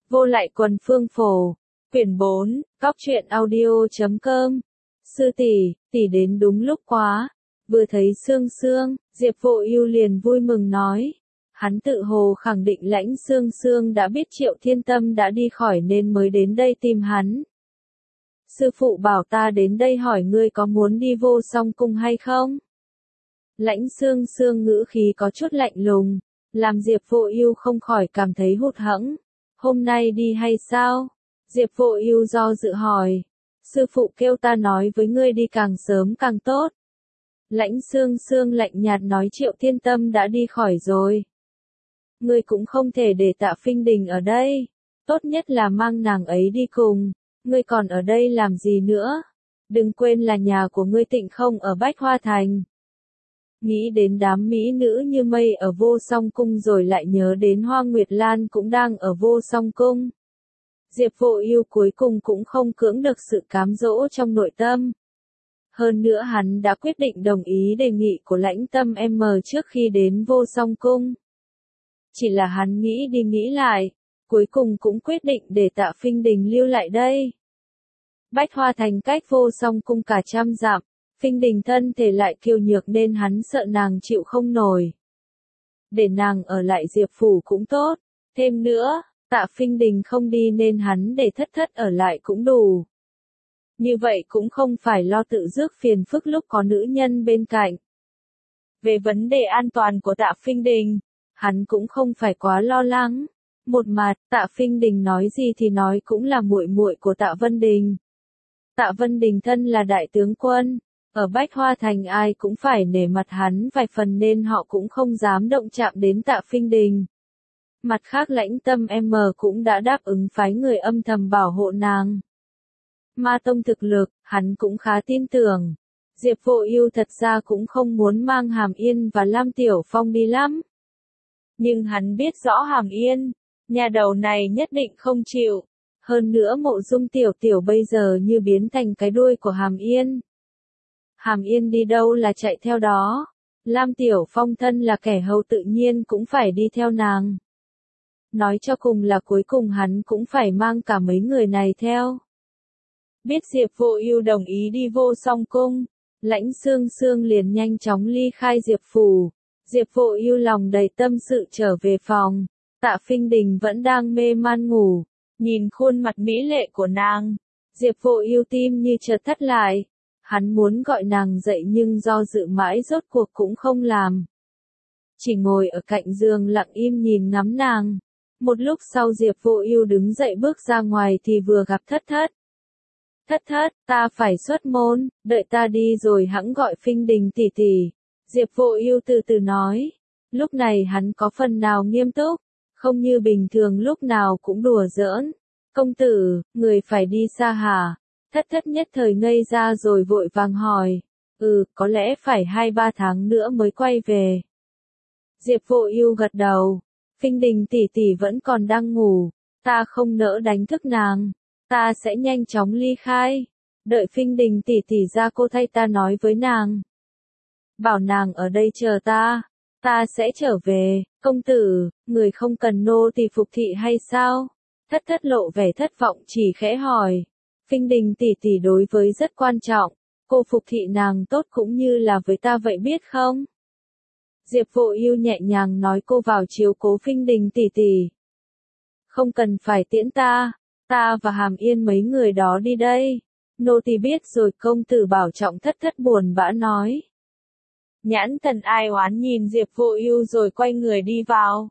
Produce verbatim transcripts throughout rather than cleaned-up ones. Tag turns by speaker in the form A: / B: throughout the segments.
A: Vô lại quần phương phổ. Quyển bốn, cóc truyện audio chấm com. Sư tỷ, tỷ đến đúng lúc quá. Vừa thấy Sương Sương, Diệp Vô Ưu liền vui mừng nói. Hắn tự hồ khẳng định Lãnh Sương Sương đã biết Triệu Thiên Tâm đã đi khỏi nên mới đến đây tìm hắn. Sư phụ bảo ta đến đây hỏi ngươi có muốn đi Vô Song Cung hay không? Lãnh Sương Sương ngữ khí có chút lạnh lùng, làm Diệp Vô Ưu không khỏi cảm thấy hụt hẫng. Hôm nay đi hay sao? Diệp Vô Ưu do dự hỏi. Sư phụ kêu ta nói với ngươi đi càng sớm càng tốt. Lãnh Sương Sương lạnh nhạt nói Triệu Thiên Tâm đã đi khỏi rồi. Ngươi cũng không thể để Tạ Phinh Đình ở đây. Tốt nhất là mang nàng ấy đi cùng. Ngươi còn ở đây làm gì nữa? Đừng quên là nhà của ngươi Tịnh không ở Bách Hoa Thành. Nghĩ đến đám mỹ nữ như mây ở Vô Song Cung rồi lại nhớ đến Hoa Nguyệt Lan cũng đang ở Vô Song Cung. Diệp Vô Ưu cuối cùng cũng không cưỡng được sự cám dỗ trong nội tâm. Hơn nữa hắn đã quyết định đồng ý đề nghị của Lãnh Tâm M trước khi đến Vô Song Cung. Chỉ là hắn nghĩ đi nghĩ lại, cuối cùng cũng quyết định để Tạ Phinh Đình lưu lại đây. Bách Hoa Thành cách Vô Song Cung cả trăm dặm, Phinh Đình thân thể lại kiêu nhược nên hắn sợ nàng chịu không nổi. Để nàng ở lại Diệp phủ cũng tốt, thêm nữa, Tạ Phinh Đình không đi nên hắn để Thất Thất ở lại cũng đủ. Như vậy cũng không phải lo tự rước phiền phức lúc có nữ nhân bên cạnh. Về vấn đề an toàn của Tạ Phinh Đình, hắn cũng không phải quá lo lắng. Một mặt, Tạ Phinh Đình nói gì thì nói cũng là muội muội của Tạ Vân Đình. Tạ Vân Đình thân là đại tướng quân, ở Bách Hoa Thành ai cũng phải nể mặt hắn vài phần nên họ cũng không dám động chạm đến Tạ Phinh Đình. Mặt khác Lãnh Tâm M cũng đã đáp ứng phái người âm thầm bảo hộ nàng. Ma tông thực lực, hắn cũng khá tin tưởng. Diệp Vô Ưu thật ra cũng không muốn mang Hàm Yên và Lam Tiểu Phong đi lắm. Nhưng hắn biết rõ Hàm Yên, nhà đầu này nhất định không chịu. Hơn nữa Mộ Dung Tiểu Tiểu bây giờ như biến thành cái đuôi của Hàm Yên. Hàm Yên đi đâu là chạy theo đó. Lam Tiểu Phong thân là kẻ hầu tự nhiên cũng phải đi theo nàng. Nói cho cùng là cuối cùng hắn cũng phải mang cả mấy người này theo. Biết Diệp Vô Ưu đồng ý đi Vô Song Cung, Lãnh Sương Sương liền nhanh chóng ly khai Diệp phủ. Diệp Vô Ưu lòng đầy tâm sự trở về phòng. Tạ Phinh Đình vẫn đang mê man ngủ, nhìn khuôn mặt mỹ lệ của nàng, Diệp Vô Ưu tim như chợt thắt lại. Hắn muốn gọi nàng dậy nhưng do dự mãi rốt cuộc cũng không làm. Chỉ ngồi ở cạnh giường lặng im nhìn ngắm nàng. Một lúc sau Diệp Vô Ưu đứng dậy bước ra ngoài thì vừa gặp Thất Thất. Thất Thất, ta phải xuất môn, đợi ta đi rồi hẵng gọi Phinh Đình tỷ tỷ. Diệp Vô Ưu từ từ nói. Lúc này hắn có phần nào nghiêm túc, không như bình thường lúc nào cũng đùa giỡn. Công tử, người phải đi xa hả? Thất Thất nhất thời ngây ra rồi vội vàng hỏi. Ừ, có lẽ phải hai ba tháng nữa mới quay về. Diệp Vô Ưu gật đầu. Phinh Đình tỷ tỷ vẫn còn đang ngủ, ta không nỡ đánh thức nàng, ta sẽ nhanh chóng ly khai. Đợi Phinh Đình tỷ tỷ ra cô thay ta nói với nàng. Bảo nàng ở đây chờ ta, ta sẽ trở về. Công tử, người không cần nô tỳ phục thị hay sao? Thất Thất lộ vẻ thất vọng chỉ khẽ hỏi. Phinh Đình tỷ tỷ đối với rất quan trọng, cô phục thị nàng tốt cũng như là với ta vậy biết không? Diệp Vô Ưu nhẹ nhàng nói cô vào chiếu cố Phinh Đình tỷ tỷ. Không cần phải tiễn ta, ta và Hàm Yên mấy người đó đi đây. Nô tỳ biết rồi. Công tử bảo trọng. Thất Thất buồn bã nói. Nhãn thần ai oán nhìn Diệp Vô Ưu rồi quay người đi vào.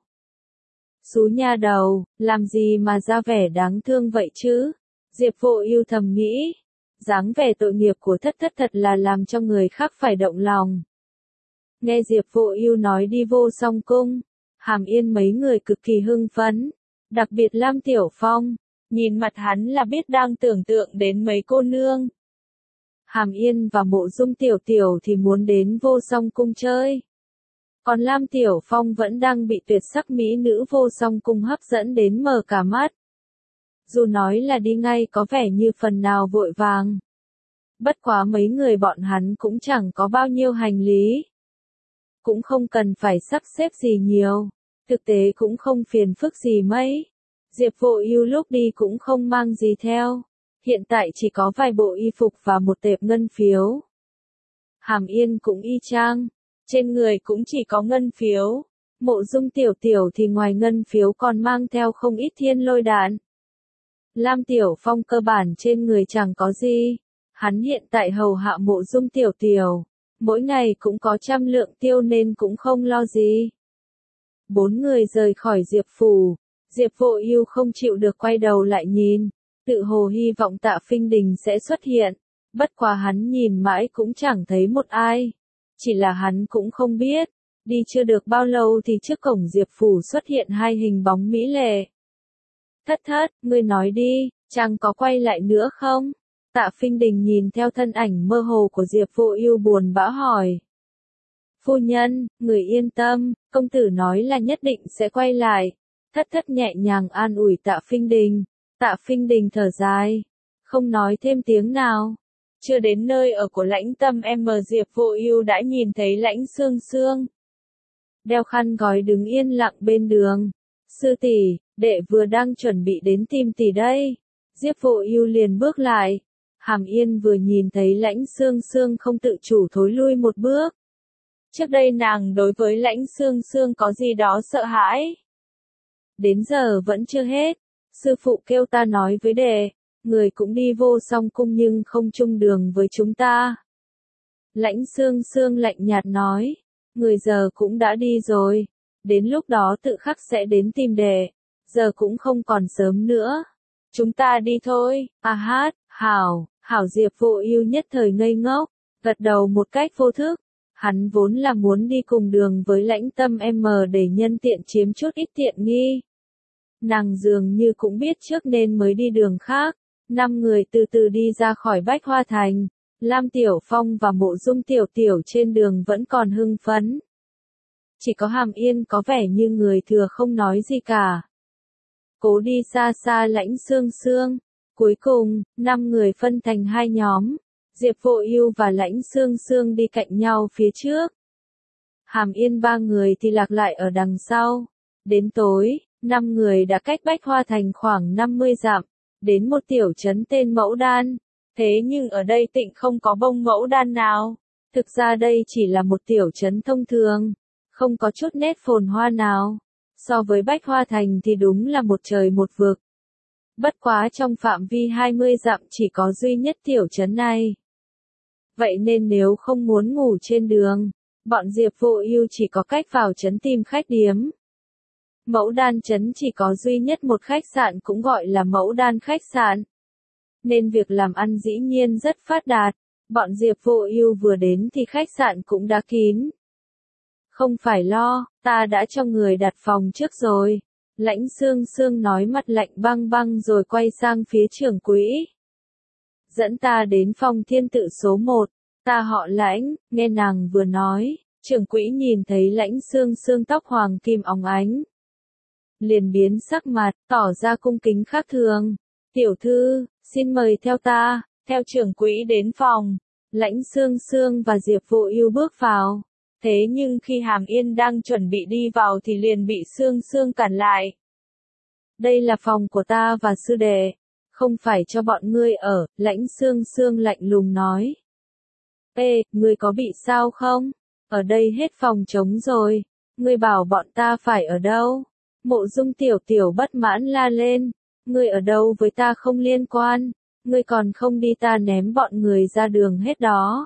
A: Xú nha đầu, làm gì mà ra vẻ đáng thương vậy chứ? Diệp Vô Ưu thầm nghĩ. Dáng vẻ tội nghiệp của Thất Thất thật là làm cho người khác phải động lòng. Nghe Diệp Vô Ưu nói đi Vô Song Cung, Hàm Yên mấy người cực kỳ hưng phấn, đặc biệt Lam Tiểu Phong, nhìn mặt hắn là biết đang tưởng tượng đến mấy cô nương. Hàm Yên và Mộ Dung Tiểu Tiểu thì muốn đến Vô Song Cung chơi. Còn Lam Tiểu Phong vẫn đang bị tuyệt sắc mỹ nữ Vô Song Cung hấp dẫn đến mở cả mắt. Dù nói là đi ngay có vẻ như phần nào vội vàng. Bất quá mấy người bọn hắn cũng chẳng có bao nhiêu hành lý. Cũng không cần phải sắp xếp gì nhiều, thực tế cũng không phiền phức gì mấy. Diệp Vô Ưu lúc đi cũng không mang gì theo, hiện tại chỉ có vài bộ y phục và một tệp ngân phiếu. Hàm Yên cũng y chang, trên người cũng chỉ có ngân phiếu. Mộ Dung Tiểu Tiểu thì ngoài ngân phiếu còn mang theo không ít thiên lôi đạn. Lam Tiểu Phong cơ bản trên người chẳng có gì, hắn hiện tại hầu hạ Mộ Dung Tiểu Tiểu, mỗi ngày cũng có trăm lượng tiêu nên cũng không lo gì. Bốn người rời khỏi Diệp phủ, Diệp Vô Ưu không chịu được quay đầu lại nhìn, tự hồ hy vọng Tạ Phinh Đình sẽ xuất hiện, bất quá hắn nhìn mãi cũng chẳng thấy một ai, chỉ là hắn cũng không biết. Đi chưa được bao lâu thì trước cổng Diệp phủ xuất hiện hai hình bóng mỹ lệ. Thất thất, ngươi nói đi, chàng có quay lại nữa không? Tạ Phinh Đình nhìn theo thân ảnh mơ hồ của Diệp Vô Ưu buồn bã hỏi. Phu nhân, người yên tâm, công tử nói là nhất định sẽ quay lại. Thất thất nhẹ nhàng an ủi Tạ Phinh Đình. Tạ Phinh Đình thở dài, không nói thêm tiếng nào. Chưa đến nơi ở của Lãnh Tâm em Diệp Vô Ưu đã nhìn thấy Lãnh Sương Sương. Đeo khăn gói đứng yên lặng bên đường. Sư tỷ, đệ vừa đang chuẩn bị đến tìm tỷ đây. Diệp Vô Ưu liền bước lại. Hàm Yên vừa nhìn thấy Lãnh Sương Sương không tự chủ thối lui một bước. Trước đây nàng đối với Lãnh Sương Sương có gì đó sợ hãi. Đến giờ vẫn chưa hết. Sư phụ kêu ta nói với đệ, người cũng đi vô song cung nhưng không chung đường với chúng ta. Lãnh Sương Sương lạnh nhạt nói. Người giờ cũng đã đi rồi, đến lúc đó tự khắc sẽ đến tìm đệ, giờ cũng không còn sớm nữa. Chúng ta đi thôi, a hát, hảo, hảo Diệp Vô Ưu nhất thời ngây ngốc, gật đầu một cách vô thức, hắn vốn là muốn đi cùng đường với Lãnh Tâm em để nhân tiện chiếm chút ít tiện nghi. Nàng dường như cũng biết trước nên mới đi đường khác, năm người từ từ đi ra khỏi Bách Hoa Thành. Lam Tiểu Phong và Mộ Dung Tiểu Tiểu trên đường vẫn còn hưng phấn. Chỉ có Hàm Yên có vẻ như người thừa không nói gì cả. Cố đi xa xa Lãnh Sương Sương. Cuối cùng, năm người phân thành hai nhóm. Diệp Vô Ưu và Lãnh Sương Sương đi cạnh nhau phía trước. Hàm Yên ba người thì lạc lại ở đằng sau. Đến tối, năm người đã cách Bách Hoa Thành khoảng năm mươi dặm, đến một tiểu trấn tên Mẫu Đan. Thế nhưng ở đây tịnh không có bông mẫu đan nào. Thực ra đây chỉ là một tiểu trấn thông thường, không có chút nét phồn hoa nào. So với Bách Hoa Thành thì đúng là một trời một vực. Bất quá trong phạm vi hai mươi dặm chỉ có duy nhất tiểu trấn này. Vậy nên nếu không muốn ngủ trên đường, bọn Diệp Vô Ưu chỉ có cách vào trấn tìm khách điếm. Mẫu Đan trấn chỉ có duy nhất một khách sạn cũng gọi là Mẫu Đan khách sạn. Nên việc làm ăn dĩ nhiên rất phát đạt, bọn Diệp Vô Ưu vừa đến thì khách sạn cũng đã kín. Không phải lo, ta đã cho người đặt phòng trước rồi. Lãnh Sương Sương nói mặt lạnh băng băng rồi quay sang phía trưởng quỹ. Dẫn ta đến phòng thiên tự số một, ta họ Lãnh, nghe nàng vừa nói, trưởng quỹ nhìn thấy Lãnh Sương Sương tóc hoàng kim óng ánh. Liền biến sắc mặt, tỏ ra cung kính khác thường. Tiểu thư, xin mời theo ta, theo trưởng quỹ đến phòng. Lãnh Sương Sương và Diệp Vô Ưu bước vào. Thế nhưng khi Hàm Yên đang chuẩn bị đi vào thì liền bị Sương Sương cản lại. Đây là phòng của ta và sư đệ, không phải cho bọn ngươi ở, Lãnh Sương Sương lạnh lùng nói. Ê, ngươi có bị sao không? Ở đây hết phòng trống rồi, ngươi bảo bọn ta phải ở đâu? Mộ Dung Tiểu Tiểu bất mãn la lên. Ngươi ở đâu với ta không liên quan, ngươi còn không đi ta ném bọn người ra đường hết đó.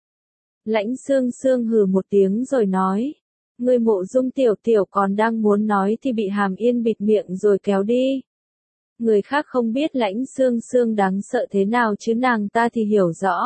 A: Lãnh Sương Sương hừ một tiếng rồi nói. Ngươi Mộ Dung Tiểu Tiểu còn đang muốn nói thì bị Hàm Yên bịt miệng rồi kéo đi. Người khác không biết Lãnh Sương Sương đáng sợ thế nào chứ nàng ta thì hiểu rõ.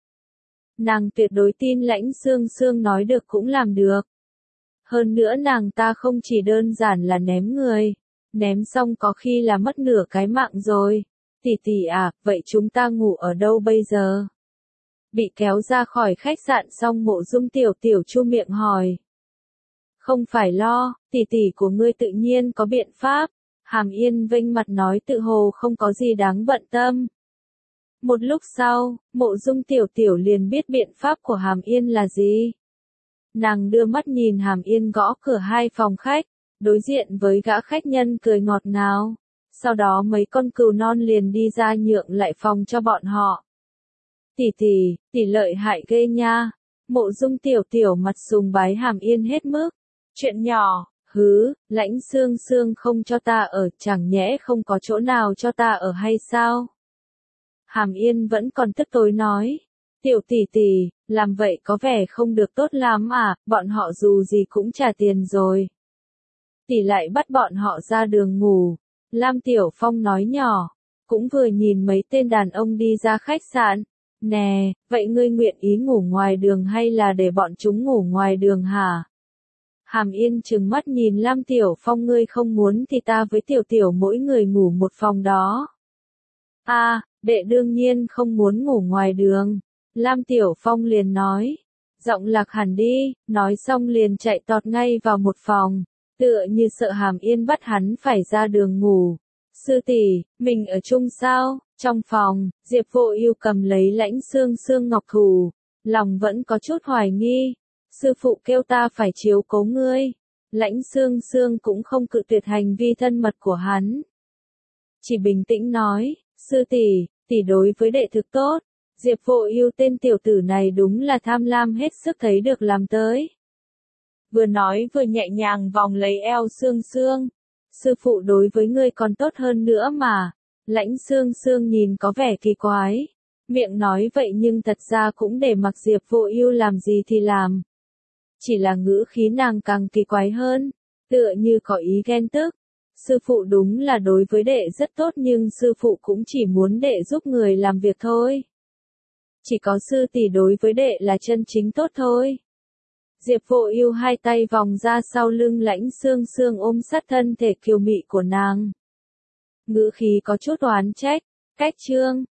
A: Nàng tuyệt đối tin Lãnh Sương Sương nói được cũng làm được. Hơn nữa nàng ta không chỉ đơn giản là ném người. Ném xong có khi là mất nửa cái mạng rồi. Tỷ tỷ à, vậy chúng ta ngủ ở đâu bây giờ? Bị kéo ra khỏi khách sạn xong Mộ Dung Tiểu Tiểu chu miệng hỏi. Không phải lo, tỷ tỷ của ngươi tự nhiên có biện pháp. Hàm Yên vênh mặt nói tự hồ không có gì đáng bận tâm. Một lúc sau, Mộ Dung Tiểu Tiểu liền biết biện pháp của Hàm Yên là gì. Nàng đưa mắt nhìn Hàm Yên gõ cửa hai phòng khách. Đối diện với gã khách nhân cười ngọt ngào. Sau đó mấy con cừu non liền đi ra nhượng lại phòng cho bọn họ. Tỷ tỷ, tỷ lợi hại ghê nha. Mộ Dung tiểu tiểu mặt sùng bái hàm yên hết mức. Chuyện nhỏ, hứ, Lãnh Xương Xương không cho ta ở, chẳng nhẽ không có chỗ nào cho ta ở hay sao? Hàm Yên vẫn còn tức tối nói. Tiểu tỷ tỷ, làm vậy có vẻ không được tốt lắm à, bọn họ dù gì cũng trả tiền rồi. Tỷ lại bắt bọn họ ra đường ngủ. Lam Tiểu Phong nói nhỏ, cũng vừa nhìn mấy tên đàn ông đi ra khách sạn. Nè, vậy ngươi nguyện ý ngủ ngoài đường hay là để bọn chúng ngủ ngoài đường hả? Hàm Yên trừng mắt nhìn Lam Tiểu Phong, ngươi không muốn thì ta với Tiểu Tiểu mỗi người ngủ một phòng đó. A, à, đệ đương nhiên không muốn ngủ ngoài đường. Lam Tiểu Phong liền nói. Giọng lạc hẳn đi, nói xong liền chạy tọt ngay vào một phòng, tựa như sợ Hàm Yên bắt hắn phải ra đường ngủ. Sư tỷ, mình ở chung sao? Trong phòng, Diệp Vô Ưu cầm lấy Lãnh Xương Xương ngọc thủ, lòng vẫn có chút hoài nghi. Sư phụ kêu ta phải chiếu cố ngươi. Lãnh Xương Xương cũng không cự tuyệt hành vi thân mật của hắn. Chỉ bình tĩnh nói, sư tỷ, tỷ đối với đệ thực tốt. Diệp Vô Ưu tên tiểu tử này đúng là tham lam hết sức thấy được làm tới. Vừa nói vừa nhẹ nhàng vòng lấy eo Xương Xương. Sư phụ đối với ngươi còn tốt hơn nữa mà. Lãnh Xương Xương nhìn có vẻ kỳ quái. Miệng nói vậy nhưng thật ra cũng để mặc Diệp Vô Ưu làm gì thì làm. Chỉ là ngữ khí nàng càng kỳ quái hơn, tựa như có ý ghen tức. Sư phụ đúng là đối với đệ rất tốt nhưng sư phụ cũng chỉ muốn đệ giúp người làm việc thôi. Chỉ có sư tỷ đối với đệ là chân chính tốt thôi. Diệp Vô Ưu hai tay vòng ra sau lưng Lãnh Xương Xương ôm sát thân thể kiều mị của nàng. Ngữ khí có chút oán trách, cách chương.